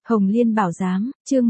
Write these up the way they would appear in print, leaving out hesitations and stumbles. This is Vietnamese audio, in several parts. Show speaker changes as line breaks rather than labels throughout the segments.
Hồng Liên Bảo Giám, chương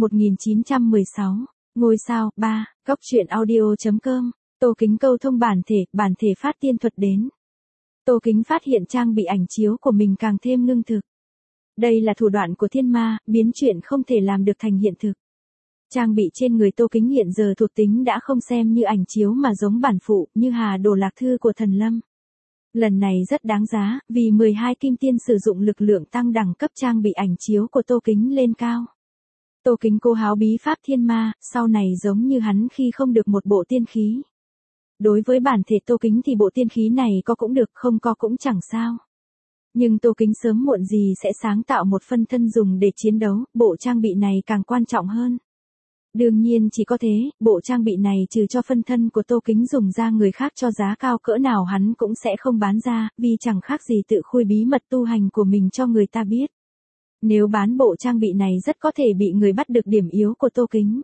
1916, ngôi sao, 3, góc truyện audio.com, Tô Kính câu thông bản thể phát tiên thuật đến. Tô Kính phát hiện trang bị ảnh chiếu của mình càng thêm ngưng thực. Đây là thủ đoạn của thiên ma, biến chuyện không thể làm được thành hiện thực. Trang bị trên người Tô Kính hiện giờ thuộc tính đã không xem như ảnh chiếu mà giống bản phụ, như Hà Đồ Lạc Thư của Thần Lâm. Lần này rất đáng giá, vì 12 kim tiên sử dụng lực lượng tăng đẳng cấp trang bị ảnh chiếu của Tô Kính lên cao. Tô Kính cô háo bí pháp thiên ma, sau này giống như hắn khi không được một bộ tiên khí. Đối với bản thể Tô Kính thì bộ tiên khí này có cũng được, không có cũng chẳng sao. Nhưng Tô Kính sớm muộn gì sẽ sáng tạo một phân thân dùng để chiến đấu, bộ trang bị này càng quan trọng hơn. Đương nhiên chỉ có thế, bộ trang bị này trừ cho phân thân của Tô Kính dùng ra người khác cho giá cao cỡ nào hắn cũng sẽ không bán ra, vì chẳng khác gì tự khui bí mật tu hành của mình cho người ta biết. Nếu bán bộ trang bị này rất có thể bị người bắt được điểm yếu của Tô Kính.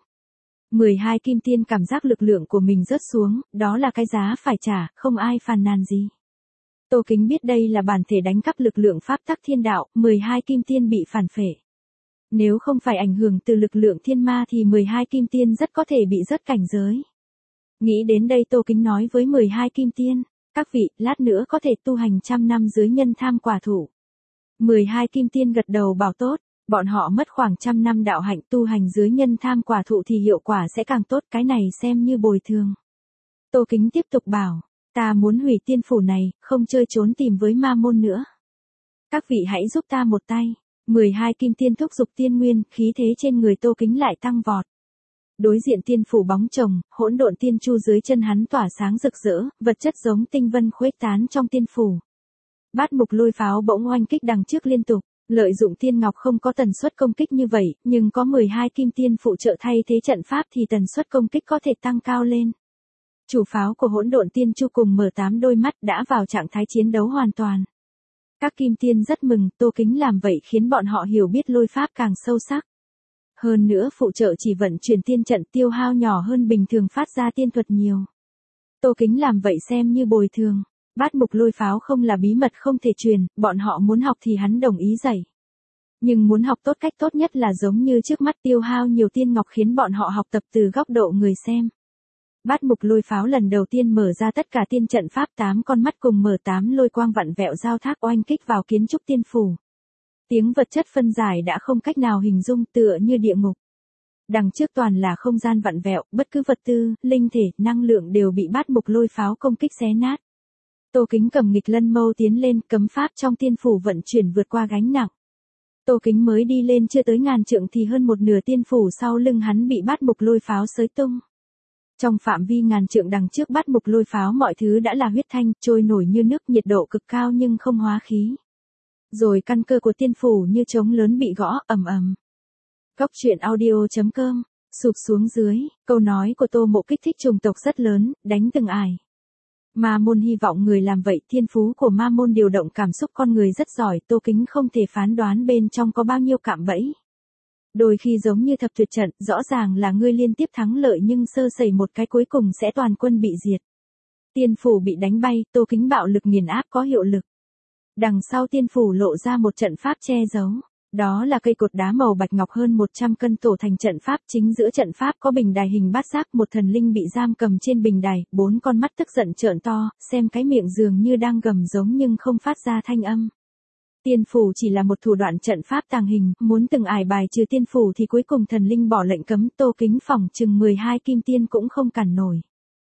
12 kim tiên cảm giác lực lượng của mình rớt xuống, đó là cái giá phải trả, không ai phàn nàn gì. Tô Kính biết đây là bản thể đánh cắp lực lượng pháp tắc thiên đạo, 12 kim tiên bị phản phệ. Nếu không phải ảnh hưởng từ lực lượng thiên ma thì 12 kim tiên rất có thể bị rớt cảnh giới. Nghĩ đến đây Tô Kính nói với 12 kim tiên, các vị, lát nữa có thể tu hành 100 năm dưới nhân tham quả thủ. 12 kim tiên gật đầu bảo tốt, bọn họ mất khoảng 100 năm đạo hạnh tu hành dưới nhân tham quả thụ thì hiệu quả sẽ càng tốt, cái này xem như bồi thường. Tô Kính tiếp tục bảo, ta muốn hủy tiên phủ này, không chơi trốn tìm với ma môn nữa. Các vị hãy giúp ta một tay. 12 kim tiên thúc giục tiên nguyên, khí thế trên người Tô Kính lại tăng vọt. Đối diện tiên phủ bóng chồng, hỗn độn tiên chu dưới chân hắn tỏa sáng rực rỡ, vật chất giống tinh vân khuếch tán trong tiên phủ. Bát mục lôi pháo bỗng oanh kích đằng trước liên tục, lợi dụng tiên ngọc không có tần suất công kích như vậy, nhưng có 12 kim tiên phụ trợ thay thế trận pháp thì tần suất công kích có thể tăng cao lên. Chủ pháo của hỗn độn tiên chu cùng mở 8 đôi mắt đã vào trạng thái chiến đấu hoàn toàn. Các kim tiên rất mừng, Tô Kính làm vậy khiến bọn họ hiểu biết lôi pháp càng sâu sắc. Hơn nữa phụ trợ chỉ vận chuyển tiên trận tiêu hao nhỏ hơn bình thường phát ra tiên thuật nhiều. Tô Kính làm vậy xem như bồi thường. Bát mục lôi pháo không là bí mật không thể truyền, bọn họ muốn học thì hắn đồng ý dạy. Nhưng muốn học tốt cách tốt nhất là giống như trước mắt tiêu hao nhiều tiên ngọc khiến bọn họ học tập từ góc độ người xem. Bát mục lôi pháo lần đầu tiên mở ra tất cả tiên trận pháp 8 con mắt cùng mở 8 lôi quang vặn vẹo giao thác oanh kích vào kiến trúc tiên phủ. Tiếng vật chất phân giải đã không cách nào hình dung, tựa như địa ngục. Đằng trước toàn là không gian vặn vẹo, bất cứ vật tư, linh thể, năng lượng đều bị bát mục lôi pháo công kích xé nát. Tô Kính cầm nghịch lân mâu tiến lên, cấm pháp trong tiên phủ vận chuyển vượt qua gánh nặng. Tô Kính mới đi lên chưa tới ngàn trượng thì hơn một nửa tiên phủ sau lưng hắn bị bát mục lôi pháo xới tung. Trong phạm vi ngàn trượng đằng trước bát mục lôi pháo mọi thứ đã là huyết thanh, trôi nổi như nước, nhiệt độ cực cao nhưng không hóa khí. Rồi căn cơ của tiên phủ như trống lớn bị gõ, ầm ầm. Góc truyện audio.com, sụp xuống dưới, câu nói của Tô Mộ kích thích chủng tộc rất lớn, đánh từng ải. Ma môn hy vọng người làm vậy, thiên phú của ma môn điều động cảm xúc con người rất giỏi, Tô Kính không thể phán đoán bên trong có bao nhiêu cạm bẫy. Đôi khi giống như thập tuyệt trận, rõ ràng là ngươi liên tiếp thắng lợi nhưng sơ sẩy một cái cuối cùng sẽ toàn quân bị diệt. Tiên phủ bị đánh bay, Tô Kính bạo lực nghiền áp có hiệu lực. Đằng sau tiên phủ lộ ra một trận pháp che giấu. Đó là cây cột đá màu bạch ngọc hơn 100 cân tổ thành trận pháp, chính giữa trận pháp có bình đài hình bát giác, một thần linh bị giam cầm trên bình đài, 4 con mắt tức giận trợn to, xem cái miệng dường như đang gầm giống nhưng không phát ra thanh âm. Tiên phủ chỉ là một thủ đoạn trận pháp tàng hình, muốn từng ải bài trừ tiên phủ thì cuối cùng thần linh bỏ lệnh cấm, Tô Kính phỏng chừng 12 kim tiên cũng không cản nổi.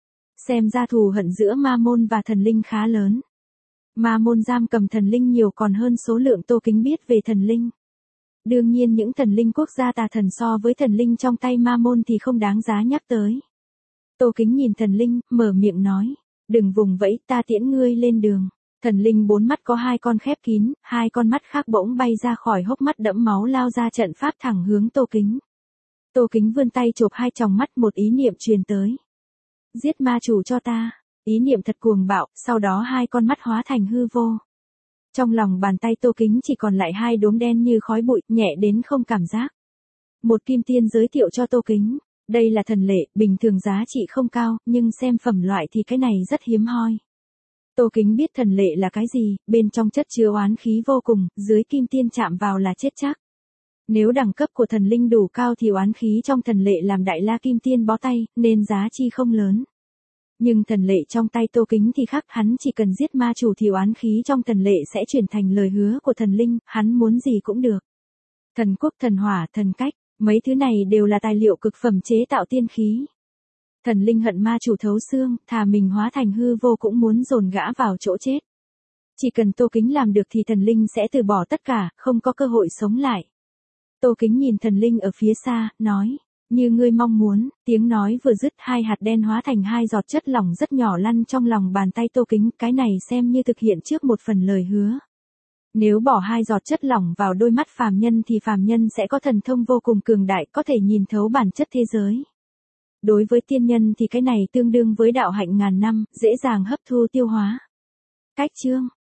Xem ra thù hận giữa ma môn và thần linh khá lớn. Ma môn giam cầm thần linh nhiều còn hơn số lượng Tô Kính biết về thần linh. Đương nhiên những thần linh quốc gia tà thần so với thần linh trong tay ma môn thì không đáng giá nhắc tới. Tô Kính nhìn thần linh, mở miệng nói, đừng vùng vẫy, ta tiễn ngươi lên đường. Thần linh 4 mắt có 2 con khép kín, 2 con mắt khác bỗng bay ra khỏi hốc mắt đẫm máu lao ra trận pháp thẳng hướng Tô Kính. Tô Kính vươn tay chộp 2 tròng mắt, một ý niệm truyền tới. Giết ma chủ cho ta. Ý niệm thật cuồng bạo, sau đó 2 con mắt hóa thành hư vô. Trong lòng bàn tay Tô Kính chỉ còn lại 2 đốm đen như khói bụi, nhẹ đến không cảm giác. Một kim tiên giới thiệu cho Tô Kính, đây là thần lệ, bình thường giá trị không cao, nhưng xem phẩm loại thì cái này rất hiếm hoi. Tô Kính biết thần lệ là cái gì, bên trong chất chứa oán khí vô cùng, dưới kim tiên chạm vào là chết chắc. Nếu đẳng cấp của thần linh đủ cao thì oán khí trong thần lệ làm Đại La Kim Tiên bó tay, nên giá chi không lớn. Nhưng thần lệ trong tay Tô Kính thì khác, hắn chỉ cần giết ma chủ thì oán khí trong thần lệ sẽ chuyển thành lời hứa của thần linh, hắn muốn gì cũng được. Thần quốc, thần hỏa, thần cách, mấy thứ này đều là tài liệu cực phẩm chế tạo tiên khí. Thần linh hận ma chủ thấu xương, thà mình hóa thành hư vô cũng muốn dồn gã vào chỗ chết. Chỉ cần Tô Kính làm được thì thần linh sẽ từ bỏ tất cả, không có cơ hội sống lại. Tô Kính nhìn thần linh ở phía xa, nói, như ngươi mong muốn, tiếng nói vừa dứt, 2 hạt đen hóa thành 2 giọt chất lỏng rất nhỏ lăn trong lòng bàn tay Tô Kính, cái này xem như thực hiện trước một phần lời hứa. Nếu bỏ 2 giọt chất lỏng vào đôi mắt phàm nhân thì phàm nhân sẽ có thần thông vô cùng cường đại, có thể nhìn thấu bản chất thế giới. Đối với tiên nhân thì cái này tương đương với đạo hạnh ngàn năm, dễ dàng hấp thu tiêu hóa. Cách chương